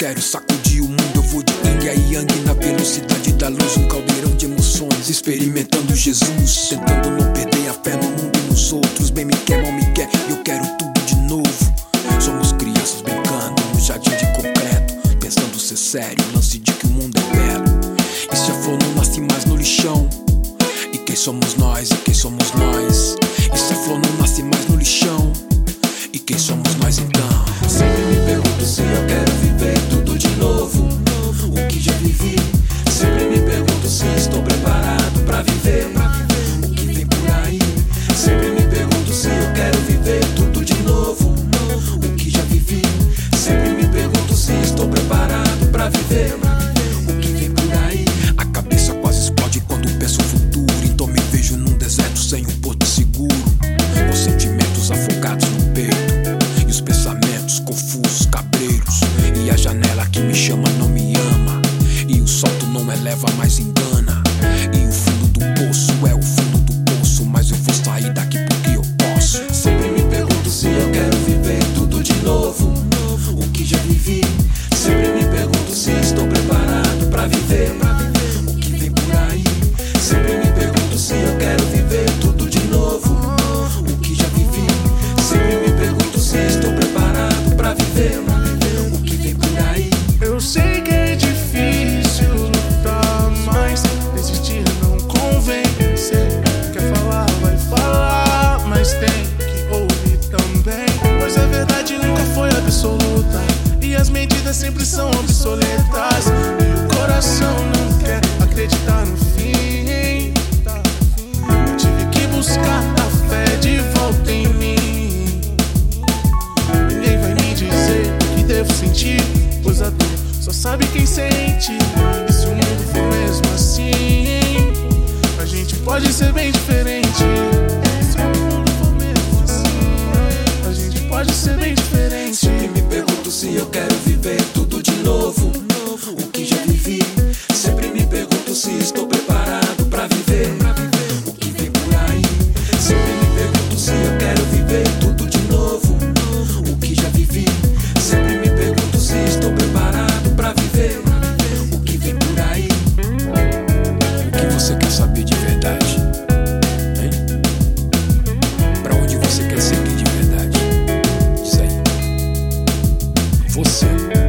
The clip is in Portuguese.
quero sacudir o mundo. Eu vou de yin a yang na velocidade da luz. Um caldeirão de emoções, experimentando Jesus, tentando não perder a fé no mundo e nos outros. Bem me quer, mal me quer, eu quero tudo de novo. Somos crianças brincando no jardim de concreto, pensando ser sério, o lance de que o mundo é belo. E se a flor não nasce mais no lixão? E quem somos nós? E quem somos nós? E se a flor não nasce mais no lixão? E quem somos nós então? Sempre me pergunto se eu quero viver tudo de novo, o que já vivi. Sempre me pergunto se estou preparado pra viver o que vem por aí. Sempre me pergunto se eu quero viver tudo de novo, o que já vivi. Sempre me pergunto se estou preparado pra viver o que vem por aí. A cabeça quase explode quando penso o futuro. Então me vejo num deserto sem um porto seguro, com sentimentos afogados no peito e os pensamentos confusos, cabreiros. E a janela que me chama não me ama, e o salto não eleva, mas engana. E o fundo do poço é o fundo do poço, mas eu vou sair daqui porque eu posso. Sempre me pergunto se eu quero viver tudo de novo, o que já vivi. Sempre me pergunto se estou preparado pra viver o que vem por aí. Sempre me pergunto se eu quero viver tudo de novo, o que já vivi. Sempre me pergunto se estou preparado pra viver o que vem por aí. Eu sei que é difícil lutar, mas desistir não convém. Você quer falar, vai falar, mas tem que ouvir também, pois a verdade nunca foi absoluta e as medidas sempre são obsoletas. E o coração não quer acreditar no fim. Eu tive que buscar a fé de volta em mim. Ninguém vai me dizer o que devo sentir, pois a dor só sabe quem sente. E se o mundo for mesmo assim, a gente pode ser bem diferente. Se o mundo for mesmo assim, a gente pode ser bem diferente. Sempre me pergunto se eu quero viver tudo de novo, o que já vivi. Sempre me pergunto se estou preparado pra viver o que vem por aí. Sempre me pergunto se eu quero viver tudo de novo, o que já vivi. Sempre me pergunto se estou preparado pra viver o que vem por aí. O que você quer saber de verdade? Hein? Pra onde você quer seguir de verdade? Diz aí. Você.